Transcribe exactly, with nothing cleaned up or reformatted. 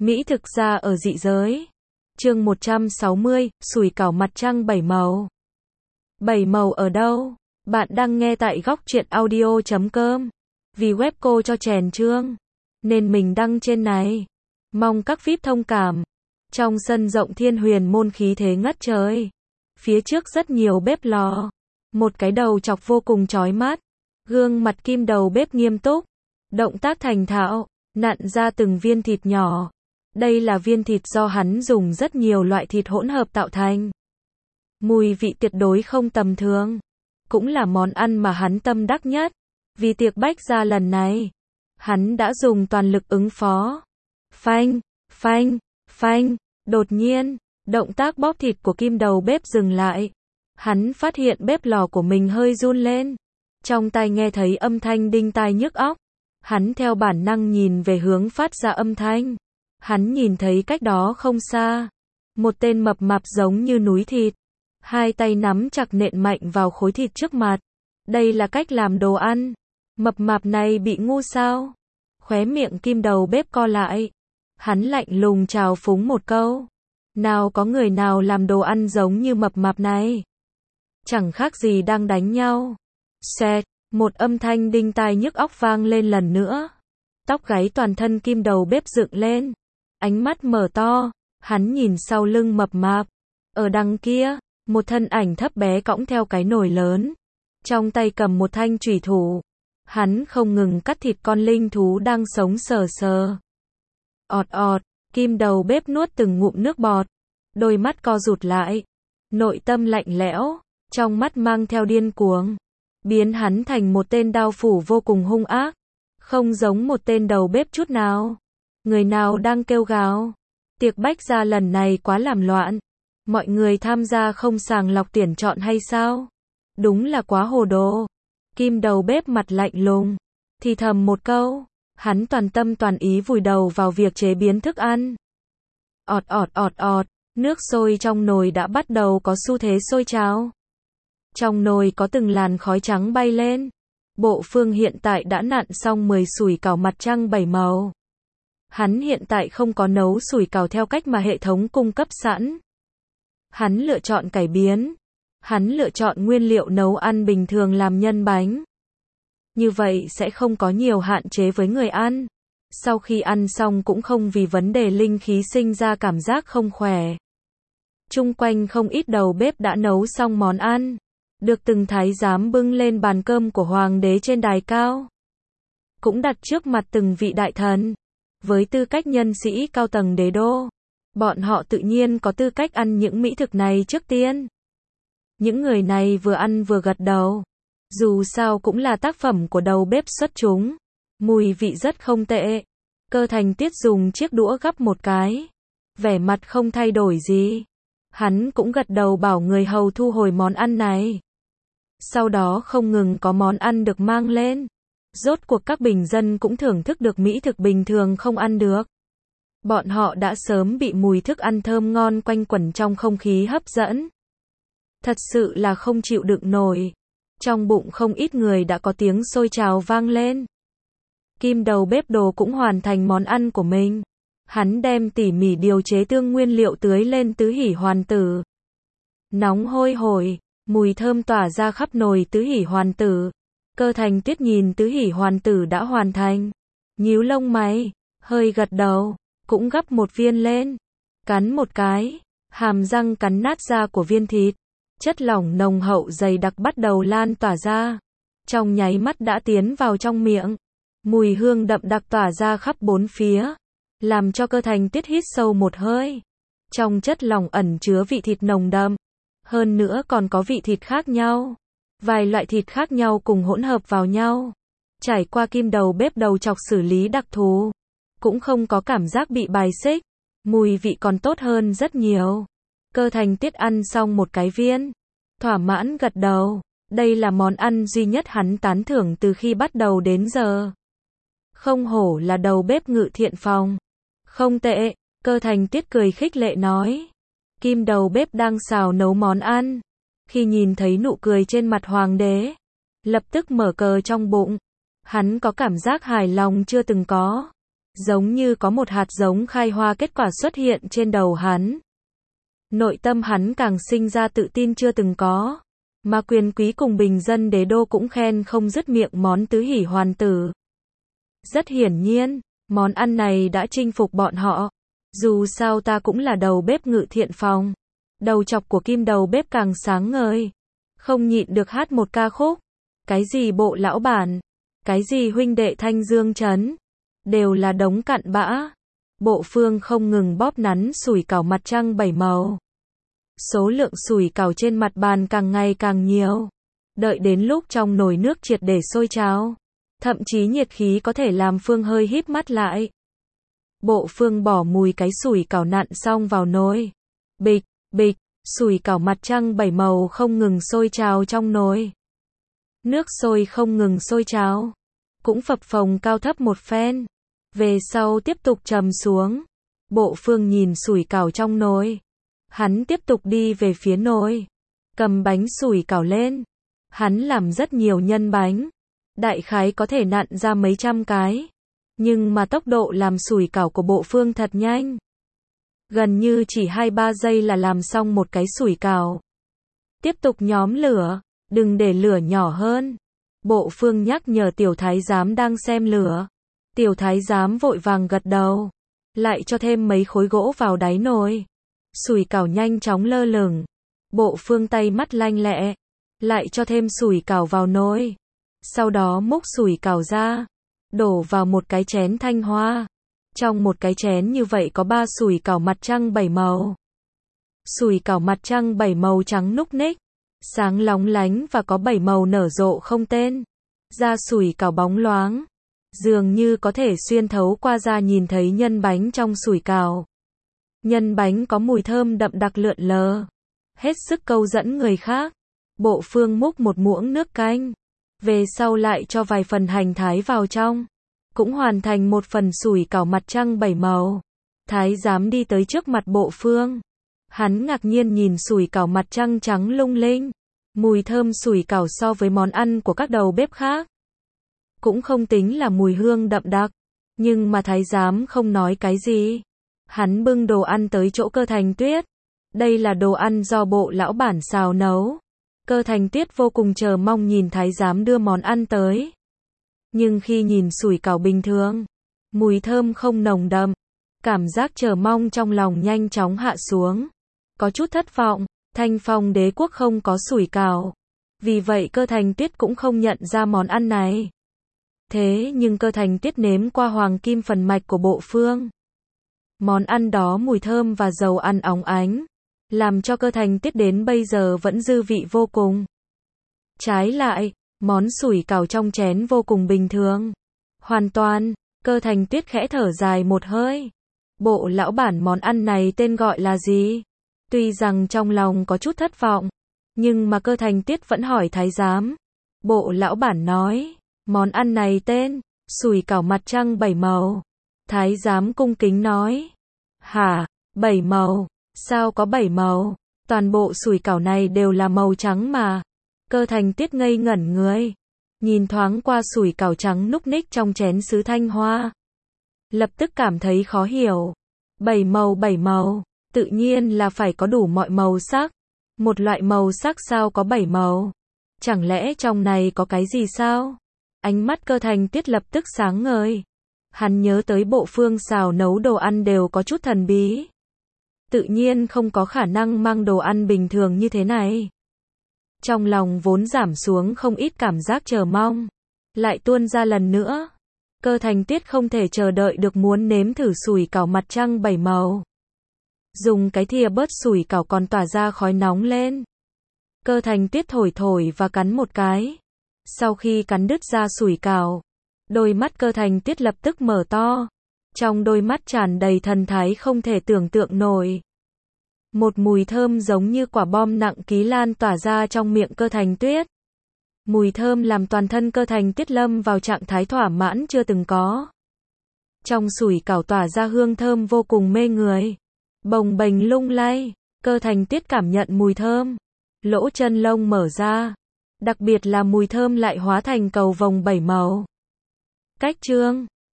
Mỹ thực ra ở dị giới. Chương một trăm sáu mươi, sủi cảo mặt trăng bảy màu. Bảy màu ở đâu? Bạn đang nghe tại góc truyện audio chấm com. Vì web cô cho chèn chương, nên mình đăng trên này. Mong các vi ai pi thông cảm. Trong sân rộng thiên huyền môn khí thế ngất trời. Phía trước rất nhiều bếp lò. Một cái đầu chọc vô cùng chói mắt. Gương mặt kim đầu bếp nghiêm túc. Động tác thành thạo, nặn ra từng viên thịt nhỏ. Đây là viên thịt do hắn dùng rất nhiều loại thịt hỗn hợp tạo thành. Mùi vị tuyệt đối không tầm thường. Cũng là món ăn mà hắn tâm đắc nhất. Vì tiệc bách gia lần này, hắn đã dùng toàn lực ứng phó. Phanh, phanh, phanh. Đột nhiên, động tác bóp thịt của kim đầu bếp dừng lại. Hắn phát hiện bếp lò của mình hơi run lên. Trong tai nghe thấy âm thanh đinh tai nhức óc. Hắn theo bản năng nhìn về hướng phát ra âm thanh. Hắn nhìn thấy cách đó không xa. Một tên mập mạp giống như núi thịt. Hai tay nắm chặt nện mạnh vào khối thịt trước mặt. Đây là cách làm đồ ăn. Mập mạp này bị ngu sao? Khóe miệng kim đầu bếp co lại. Hắn lạnh lùng trào phúng một câu. Nào có người nào làm đồ ăn giống như mập mạp này? Chẳng khác gì đang đánh nhau. Xẹt, một âm thanh đinh tai nhức óc vang lên lần nữa. Tóc gáy toàn thân kim đầu bếp dựng lên. Ánh mắt mở to, hắn nhìn sau lưng mập mạp. Ở đằng kia, một thân ảnh thấp bé cõng theo cái nồi lớn. Trong tay cầm một thanh chủy thủ. Hắn không ngừng cắt thịt con linh thú đang sống sờ sờ. Ọt ọt, kim đầu bếp nuốt từng ngụm nước bọt. Đôi mắt co rụt lại. Nội tâm lạnh lẽo, trong mắt mang theo điên cuồng. Biến hắn thành một tên đao phủ vô cùng hung ác. Không giống một tên đầu bếp chút nào. Người nào đang kêu gào? Tiệc bách gia lần này quá làm loạn. Mọi người tham gia không sàng lọc tuyển chọn hay sao? Đúng là quá hồ đồ. Kim đầu bếp mặt lạnh lùng. Thì thầm một câu. Hắn toàn tâm toàn ý vùi đầu vào việc chế biến thức ăn. Ọt ọt ọt ọt. Nước sôi trong nồi đã bắt đầu có xu thế sôi trào. Trong nồi có từng làn khói trắng bay lên. Bộ Phương hiện tại đã nặn xong mười sủi cảo mặt trăng bảy màu. Hắn hiện tại không có nấu sủi cảo theo cách mà hệ thống cung cấp sẵn. Hắn lựa chọn cải biến. Hắn lựa chọn nguyên liệu nấu ăn bình thường làm nhân bánh. Như vậy sẽ không có nhiều hạn chế với người ăn. Sau khi ăn xong cũng không vì vấn đề linh khí sinh ra cảm giác không khỏe. Chung quanh không ít đầu bếp đã nấu xong món ăn. Được từng thái giám bưng lên bàn cơm của hoàng đế trên đài cao. Cũng đặt trước mặt từng vị đại thần. Với tư cách nhân sĩ cao tầng đế đô, bọn họ tự nhiên có tư cách ăn những mỹ thực này trước tiên. Những người này vừa ăn vừa gật đầu. Dù sao cũng là tác phẩm của đầu bếp xuất chúng. Mùi vị rất không tệ. Cơ Thành Tiết dùng chiếc đũa gắp một cái. Vẻ mặt không thay đổi gì. Hắn cũng gật đầu bảo người hầu thu hồi món ăn này. Sau đó không ngừng có món ăn được mang lên. Rốt cuộc các bình dân cũng thưởng thức được mỹ thực bình thường không ăn được. Bọn họ đã sớm bị mùi thức ăn thơm ngon quanh quẩn trong không khí hấp dẫn. Thật sự là không chịu đựng nổi. Trong bụng không ít người đã có tiếng sôi trào vang lên. Kim đầu bếp đồ cũng hoàn thành món ăn của mình. Hắn đem tỉ mỉ điều chế tương nguyên liệu tưới lên tứ hỷ hoàn tử. Nóng hôi hổi, mùi thơm tỏa ra khắp nồi tứ hỷ hoàn tử. Cơ Thành Tuyết nhìn tứ hỷ hoàn tử đã hoàn thành. Nhíu lông mày, hơi gật đầu, cũng gắp một viên lên. Cắn một cái, hàm răng cắn nát da của viên thịt. Chất lỏng nồng hậu dày đặc bắt đầu lan tỏa ra. Trong nháy mắt đã tiến vào trong miệng. Mùi hương đậm đặc tỏa ra khắp bốn phía. Làm cho Cơ Thành Tuyết hít sâu một hơi. Trong chất lỏng ẩn chứa vị thịt nồng đậm. Hơn nữa còn có vị thịt khác nhau. Vài loại thịt khác nhau cùng hỗn hợp vào nhau. Trải qua kim đầu bếp đầu chọc xử lý đặc thù. Cũng không có cảm giác bị bài xích. Mùi vị còn tốt hơn rất nhiều. Cơ Thành Tiết ăn xong một cái viên. Thỏa mãn gật đầu. Đây là món ăn duy nhất hắn tán thưởng từ khi bắt đầu đến giờ. Không hổ là đầu bếp Ngự Thiện Phòng. Không tệ, Cơ Thành Tiết cười khích lệ nói. Kim đầu bếp đang xào nấu món ăn. Khi nhìn thấy nụ cười trên mặt hoàng đế, lập tức mở cờ trong bụng. Hắn có cảm giác hài lòng chưa từng có. Giống như có một hạt giống khai hoa kết quả xuất hiện trên đầu hắn. Nội tâm hắn càng sinh ra tự tin chưa từng có. Mà quyền quý cùng bình dân đế đô cũng khen không dứt miệng món tứ hỷ hoàn tử. Rất hiển nhiên, món ăn này đã chinh phục bọn họ. Dù sao ta cũng là đầu bếp Ngự Thiện Phòng. Đầu chọc của Kim đầu bếp càng sáng ngời. Không nhịn được hát một ca khúc. Cái gì Bộ lão bản, cái gì huynh đệ Thanh Dương trấn, đều là đống cặn bã. Bộ Phương không ngừng bóp nắn sủi cảo mặt trăng bảy màu. Số lượng sủi cảo trên mặt bàn càng ngày càng nhiều. Đợi đến lúc trong nồi nước triệt để sôi trào, thậm chí nhiệt khí có thể làm Phương hơi híp mắt lại. Bộ Phương bỏ mùi cái sủi cảo nặn xong vào nồi. Bịch, bịch, sủi cảo mặt trăng bảy màu không ngừng sôi trào trong nồi. Nước sôi không ngừng sôi trào, cũng phập phồng cao thấp một phen. Về sau tiếp tục trầm xuống. Bộ Phương nhìn sủi cảo trong nồi. Hắn tiếp tục đi về phía nồi, cầm bánh sủi cảo lên. Hắn làm rất nhiều nhân bánh, đại khái có thể nặn ra mấy trăm cái. Nhưng mà tốc độ làm sủi cảo của Bộ Phương thật nhanh. Gần như chỉ hai ba giây là làm xong một cái sủi cảo. Tiếp tục nhóm lửa, đừng để lửa nhỏ hơn. Bộ Phương nhắc nhở tiểu thái giám đang xem lửa. Tiểu thái giám vội vàng gật đầu, lại cho thêm mấy khối gỗ vào đáy nồi. Sủi cảo nhanh chóng lơ lửng. Bộ Phương tay mắt lanh lẹ, lại cho thêm sủi cảo vào nồi. Sau đó múc sủi cảo ra, đổ vào một cái chén thanh hoa. Trong một cái chén như vậy có ba sủi cảo mặt trăng bảy màu. Sủi cảo mặt trăng bảy màu trắng núc ních, sáng lóng lánh và có bảy màu nở rộ không tên. Da sủi cảo bóng loáng, dường như có thể xuyên thấu qua da nhìn thấy nhân bánh trong sủi cảo. Nhân bánh có mùi thơm đậm đặc lượn lờ, hết sức câu dẫn người khác. Bộ Phương múc một muỗng nước canh, về sau lại cho vài phần hành thái vào trong, cũng hoàn thành một phần sủi cảo mặt trăng bảy màu. Thái giám đi tới trước mặt Bộ Phương. Hắn ngạc nhiên nhìn sủi cảo mặt trăng trắng lung linh. Mùi thơm sủi cảo so với món ăn của các đầu bếp khác cũng không tính là mùi hương đậm đặc. Nhưng mà thái giám không nói cái gì. Hắn bưng đồ ăn tới chỗ Cơ Thành Tuyết. Đây là đồ ăn do Bộ lão bản xào nấu. Cơ Thành Tuyết vô cùng chờ mong nhìn thái giám đưa món ăn tới. Nhưng khi nhìn sủi cảo bình thường, mùi thơm không nồng đậm, cảm giác chờ mong trong lòng nhanh chóng hạ xuống. Có chút thất vọng, Thanh Phong đế quốc không có sủi cảo. Vì vậy Cơ Thành Tuyết cũng không nhận ra món ăn này. Thế nhưng Cơ Thành Tuyết nếm qua hoàng kim phần mạch của Bộ Phương. Món ăn đó mùi thơm và dầu ăn óng ánh, làm cho Cơ Thành Tuyết đến bây giờ vẫn dư vị vô cùng. Trái lại, món sủi cảo trong chén vô cùng bình thường. Hoàn toàn, Cơ Thành Tuyết khẽ thở dài một hơi. Bộ lão bản món ăn này tên gọi là gì? Tuy rằng trong lòng có chút thất vọng, nhưng mà Cơ Thành Tuyết vẫn hỏi thái giám. Bộ lão bản nói, món ăn này tên, sủi cảo mặt trăng bảy màu. Thái giám cung kính nói, hả, bảy màu, sao có bảy màu? Toàn bộ sủi cảo này đều là màu trắng mà. Cơ Thành Tuyết ngây ngẩn người, nhìn thoáng qua sủi cảo trắng núc ních trong chén sứ thanh hoa. Lập tức cảm thấy khó hiểu. Bảy màu bảy màu, tự nhiên là phải có đủ mọi màu sắc. Một loại màu sắc sao có bảy màu? Chẳng lẽ trong này có cái gì sao? Ánh mắt Cơ Thành Tuyết lập tức sáng ngời. Hắn nhớ tới Bộ Phương xào nấu đồ ăn đều có chút thần bí. Tự nhiên không có khả năng mang đồ ăn bình thường như thế này. Trong lòng vốn giảm xuống không ít cảm giác chờ mong, lại tuôn ra lần nữa. Cơ Thành Tuyết không thể chờ đợi được muốn nếm thử sủi cảo mặt trăng bảy màu. Dùng cái thìa bớt sủi cảo còn tỏa ra khói nóng lên. Cơ Thành Tuyết thổi thổi và cắn một cái. Sau khi cắn đứt ra sủi cảo, đôi mắt Cơ Thành Tuyết lập tức mở to. Trong đôi mắt tràn đầy thần thái không thể tưởng tượng nổi. Một mùi thơm giống như quả bom nặng ký lan tỏa ra trong miệng Cơ Thành Tuyết. Mùi thơm làm toàn thân Cơ Thành Tuyết lâm vào trạng thái thỏa mãn chưa từng có. Trong sủi cảo tỏa ra hương thơm vô cùng mê người. Bồng bềnh lung lay, Cơ Thành Tuyết cảm nhận mùi thơm. Lỗ chân lông mở ra. Đặc biệt là mùi thơm lại hóa thành cầu vồng bảy màu. Cách chương